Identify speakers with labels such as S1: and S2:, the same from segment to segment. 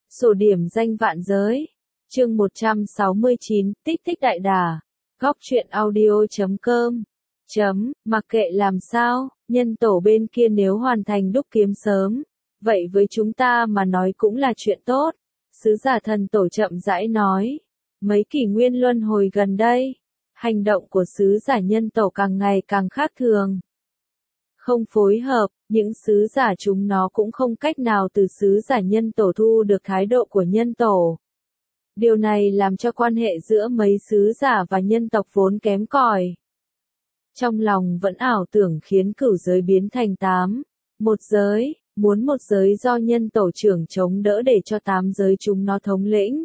S1: Sổ điểm danh vạn giới. Chương 169, Tích Tích Đại Đà. Góc truyện audio.com. Mặc kệ làm sao, nhân tổ bên kia nếu hoàn thành đúc kiếm sớm, vậy với chúng ta mà nói cũng là chuyện tốt. Sứ giả thần tổ chậm rãi nói. Mấy kỷ nguyên luân hồi gần đây, hành động của sứ giả nhân tổ càng ngày càng khác thường. Không phối hợp, những sứ giả chúng nó cũng không cách nào từ sứ giả nhân tổ thu được thái độ của nhân tổ. Điều này làm cho quan hệ giữa mấy sứ giả và nhân tộc vốn kém cỏi. Trong lòng vẫn ảo tưởng khiến cửu giới biến thành 1 giới, muốn một giới do nhân tổ trưởng chống đỡ để cho 8 giới chúng nó thống lĩnh.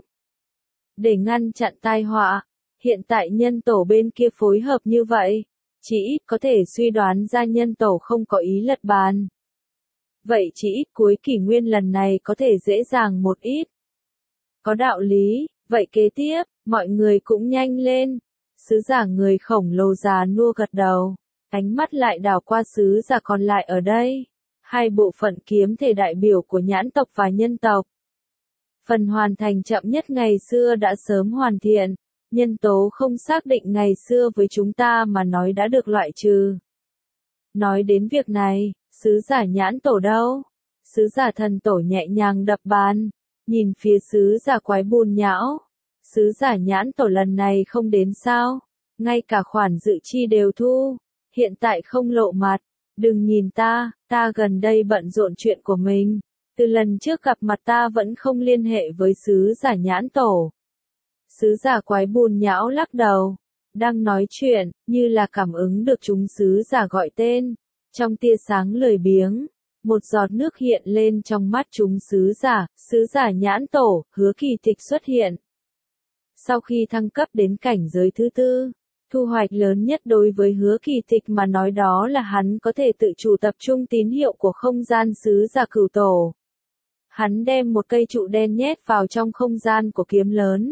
S1: Để ngăn chặn tai họa, hiện tại nhân tổ bên kia phối hợp như vậy, chỉ ít có thể suy đoán ra nhân tổ không có ý lật bàn. Vậy chỉ ít cuối kỷ nguyên lần này có thể dễ dàng một ít. Có đạo lý, vậy kế tiếp, mọi người cũng nhanh lên. Sứ giả người khổng lồ già nua gật đầu, ánh mắt lại đảo qua sứ giả còn lại ở đây. Hai bộ phận kiếm thể đại biểu của nhãn tộc và nhân tộc. Phần hoàn thành chậm nhất ngày xưa đã sớm hoàn thiện, nhân tố không xác định ngày xưa với chúng ta mà nói đã được loại trừ. Nói đến việc này, sứ giả nhãn tổ đâu? Sứ giả thần tổ nhẹ nhàng đập bàn, nhìn phía sứ giả quái bùn nhão. Sứ giả nhãn tổ lần này không đến sao? Ngay cả khoản dự chi đều thu, hiện tại không lộ mặt. Đừng nhìn ta gần đây bận rộn chuyện của mình. Từ lần trước gặp mặt ta vẫn không liên hệ với sứ giả nhãn tổ. Sứ giả quái bùn nhão lắc đầu, đang nói chuyện, như là cảm ứng được chúng sứ giả gọi tên. Trong tia sáng lười biếng, một giọt nước hiện lên trong mắt chúng sứ giả nhãn tổ, Hứa Kỳ Tịch xuất hiện. Sau khi thăng cấp đến cảnh giới thứ 4, thu hoạch lớn nhất đối với Hứa Kỳ Tịch mà nói đó là hắn có thể tự chủ tập trung tín hiệu của không gian sứ giả cửu tổ. Hắn đem một cây trụ đen nhét vào trong không gian của kiếm lớn,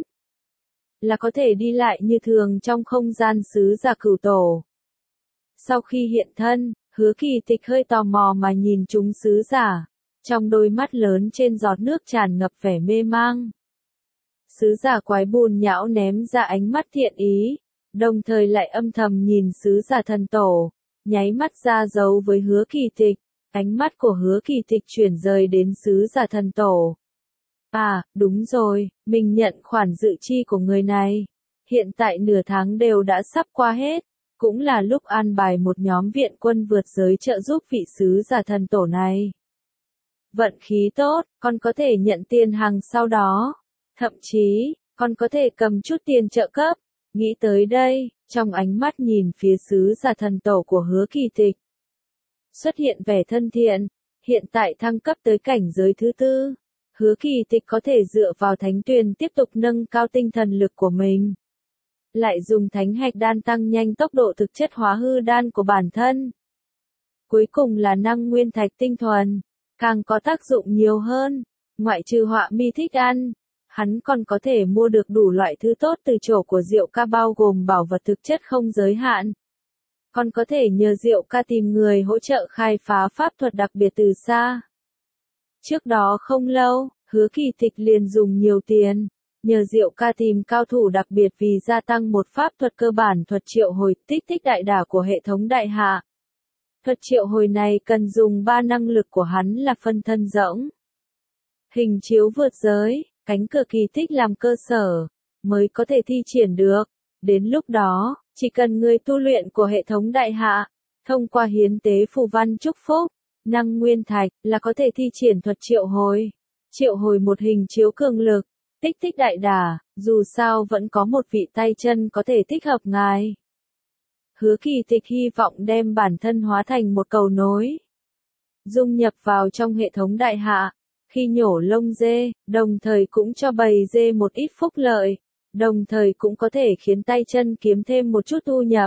S1: là có thể đi lại như thường trong không gian sứ giả cửu tổ. Sau khi hiện thân, Hứa Kỳ Tịch hơi tò mò mà nhìn chúng sứ giả, trong đôi mắt lớn trên giọt nước tràn ngập vẻ mê mang. Sứ giả quái bùn nhão ném ra ánh mắt thiện ý, đồng thời lại âm thầm nhìn sứ giả thần tổ, nháy mắt ra dấu với Hứa Kỳ Tịch. Ánh mắt của Hứa Kỳ Tịch chuyển rời đến sứ giả thần tổ. À, đúng rồi, mình nhận khoản dự chi của người này. Hiện tại nửa tháng đều đã sắp qua hết, cũng là lúc an bài một nhóm viện quân vượt giới trợ giúp vị sứ giả thần tổ này. Vận khí tốt, con có thể nhận tiền hàng sau đó. Thậm chí, con có thể cầm chút tiền trợ cấp. Nghĩ tới đây, trong ánh mắt nhìn phía sứ giả thần tổ của Hứa Kỳ Tịch xuất hiện vẻ thân thiện. Hiện tại thăng cấp tới cảnh giới thứ 4, Hứa Kỳ Tịch có thể dựa vào thánh tuyền tiếp tục nâng cao tinh thần lực của mình. Lại dùng thánh hạch đan tăng nhanh tốc độ thực chất hóa hư đan của bản thân. Cuối cùng là năng nguyên thạch tinh thuần, càng có tác dụng nhiều hơn. Ngoại trừ họa mi thích ăn, hắn còn có thể mua được đủ loại thứ tốt từ chỗ của Diệu Ca bao gồm bảo vật thực chất không giới hạn. Còn có thể nhờ Diệu Ca tìm người hỗ trợ khai phá pháp thuật đặc biệt từ xa. Trước đó không lâu, Hứa Kỳ Tịch liền dùng nhiều tiền, nhờ Diệu Ca tìm cao thủ đặc biệt vì gia tăng một pháp thuật cơ bản thuật triệu hồi Tích Tích Đại Đà của hệ thống đại hạ. Thuật triệu hồi này cần dùng 3 năng lực của hắn là phân thân rỗng, hình chiếu vượt giới, cánh cửa kỳ tích làm cơ sở, mới có thể thi triển được. Đến lúc đó, chỉ cần người tu luyện của hệ thống đại hạ, thông qua hiến tế phù văn chúc phúc, năng nguyên thạch, là có thể thi triển thuật triệu hồi. Triệu hồi một hình chiếu cường lực, Tích Tích Đại Đà, dù sao vẫn có một vị tay chân có thể thích hợp ngài. Hứa Kỳ Tịch hy vọng đem bản thân hóa thành một cầu nối, dung nhập vào trong hệ thống đại hạ. Khi nhổ lông dê, đồng thời cũng cho bầy dê một ít phúc lợi, đồng thời cũng có thể khiến tay chân kiếm thêm một chút thu nhập.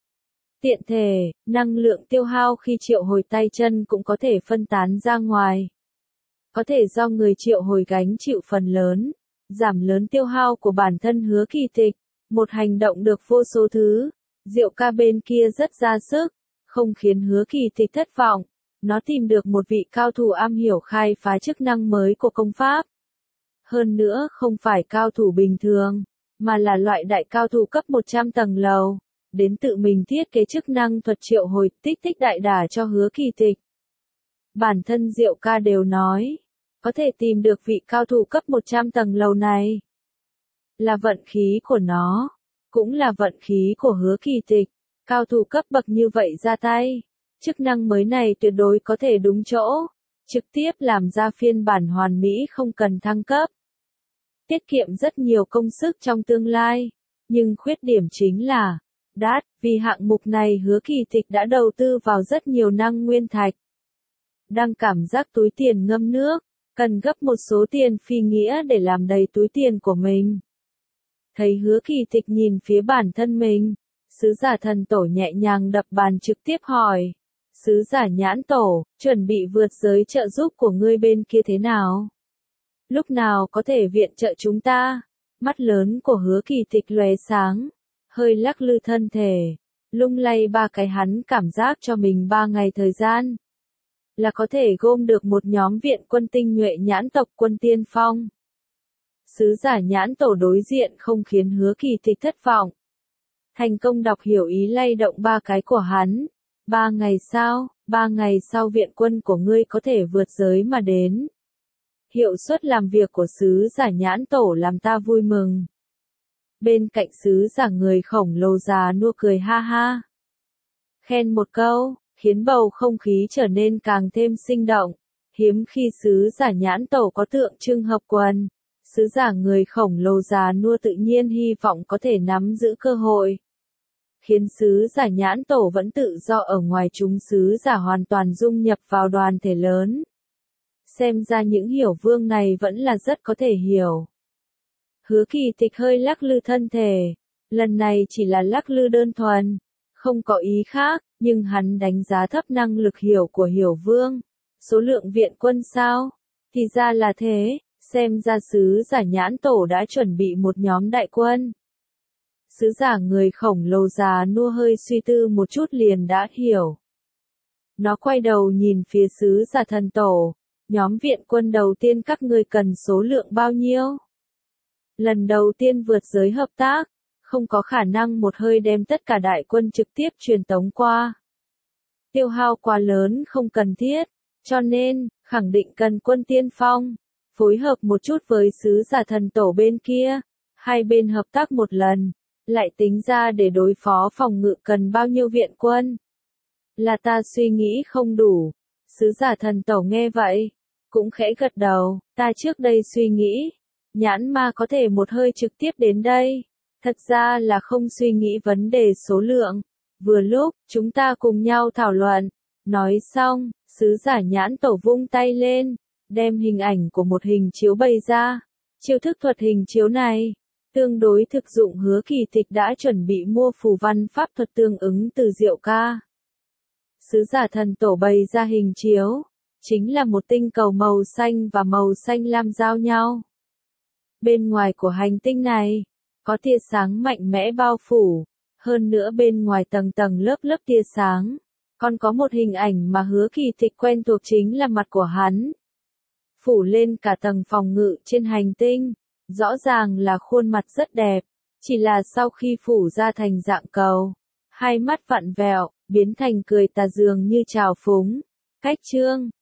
S1: Tiện thể, năng lượng tiêu hao khi triệu hồi tay chân cũng có thể phân tán ra ngoài. Có thể do người triệu hồi gánh chịu phần lớn, giảm lớn tiêu hao của bản thân Hứa Kỳ Tịch, một hành động được vô số thứ. Diệu Ca bên kia rất ra sức, không khiến Hứa Kỳ Tịch thất vọng. Nó tìm được một vị cao thủ am hiểu khai phá chức năng mới của công pháp. Hơn nữa không phải cao thủ bình thường, mà là loại đại cao thủ cấp 100 tầng lầu, đến tự mình thiết kế chức năng thuật triệu hồi tích thích đại đà cho Hứa Kỳ Tịch. Bản thân Diệu Ca đều nói, có thể tìm được vị cao thủ cấp 100 tầng lầu này, là vận khí của nó, cũng là vận khí của Hứa Kỳ Tịch, cao thủ cấp bậc như vậy ra tay, chức năng mới này tuyệt đối có thể đúng chỗ, trực tiếp làm ra phiên bản hoàn mỹ không cần thăng cấp. Tiết kiệm rất nhiều công sức trong tương lai, nhưng khuyết điểm chính là, đắt, vì hạng mục này Hứa Kỳ Tịch đã đầu tư vào rất nhiều năng nguyên thạch. Đang cảm giác túi tiền ngâm nước, cần gấp một số tiền phi nghĩa để làm đầy túi tiền của mình. Thấy Hứa Kỳ Tịch nhìn phía bản thân mình, sứ giả thần tổ nhẹ nhàng đập bàn trực tiếp hỏi. Sứ giả nhãn tổ, chuẩn bị vượt giới trợ giúp của ngươi bên kia thế nào? Lúc nào có thể viện trợ chúng ta? Mắt lớn của Hứa Kỳ Tịch lóe sáng, hơi lắc lư thân thể, lung lay ba cái hắn cảm giác cho mình 3 ngày thời gian. Là có thể gom được một nhóm viện quân tinh nhuệ nhãn tộc quân tiên phong. Sứ giả nhãn tổ đối diện không khiến Hứa Kỳ Tịch thất vọng. Thành công đọc hiểu ý lay động ba cái của hắn. 3 ngày sau, 3 ngày sau viện quân của ngươi có thể vượt giới mà đến. Hiệu suất làm việc của sứ giả nhãn tổ làm ta vui mừng. Bên cạnh sứ giả người khổng lồ già nua cười ha ha. Khen một câu, khiến bầu không khí trở nên càng thêm sinh động. Hiếm khi sứ giả nhãn tổ có tượng trưng hợp quần. Sứ giả người khổng lồ già nua tự nhiên hy vọng có thể nắm giữ cơ hội. Khiến sứ giả nhãn tổ vẫn tự do ở ngoài chúng sứ giả hoàn toàn dung nhập vào đoàn thể lớn. Xem ra những hiểu vương này vẫn là rất có thể hiểu. Hứa Kỳ Tịch hơi lắc lư thân thể, lần này chỉ là lắc lư đơn thuần, không có ý khác, nhưng hắn đánh giá thấp năng lực hiểu của hiểu vương. Số lượng viện quân sao? Thì ra là thế, xem ra sứ giả nhãn tổ đã chuẩn bị một nhóm đại quân. Sứ giả người khổng lồ già nua hơi suy tư một chút liền đã hiểu. Nó quay đầu nhìn phía sứ giả thần tổ, nhóm viện quân đầu tiên các ngươi cần số lượng bao nhiêu? Lần đầu tiên vượt giới hợp tác, không có khả năng một hơi đem tất cả đại quân trực tiếp truyền tống qua. Tiêu hao quá lớn không cần thiết, cho nên, khẳng định cần quân tiên phong, phối hợp một chút với sứ giả thần tổ bên kia, hai bên hợp tác một lần. Lại tính ra để đối phó phòng ngự cần bao nhiêu viện quân. Là ta suy nghĩ không đủ. Sứ giả thần tổ nghe vậy, cũng khẽ gật đầu, ta trước đây suy nghĩ, nhãn ma có thể một hơi trực tiếp đến đây. Thật ra là không suy nghĩ vấn đề số lượng. Vừa lúc, chúng ta cùng nhau thảo luận. Nói xong, sứ giả nhãn tổ vung tay lên, đem hình ảnh của một hình chiếu bày ra. Chiêu thức thuật hình chiếu này tương đối thực dụng. Hứa Kỳ Tịch đã chuẩn bị mua phù văn pháp thuật tương ứng từ Diệu Ca. Sứ giả thần tổ bày ra hình chiếu, chính là một tinh cầu màu xanh và màu xanh lam giao nhau. Bên ngoài của hành tinh này, có tia sáng mạnh mẽ bao phủ, hơn nữa bên ngoài tầng tầng lớp lớp tia sáng, còn có một hình ảnh mà Hứa Kỳ Tịch quen thuộc chính là mặt của hắn. Phủ lên cả tầng phòng ngự trên hành tinh. Rõ ràng là khuôn mặt rất đẹp, chỉ là sau khi phủ ra thành dạng cầu, hai mắt vặn vẹo, biến thành cười tà dường như trào phúng. Cách chương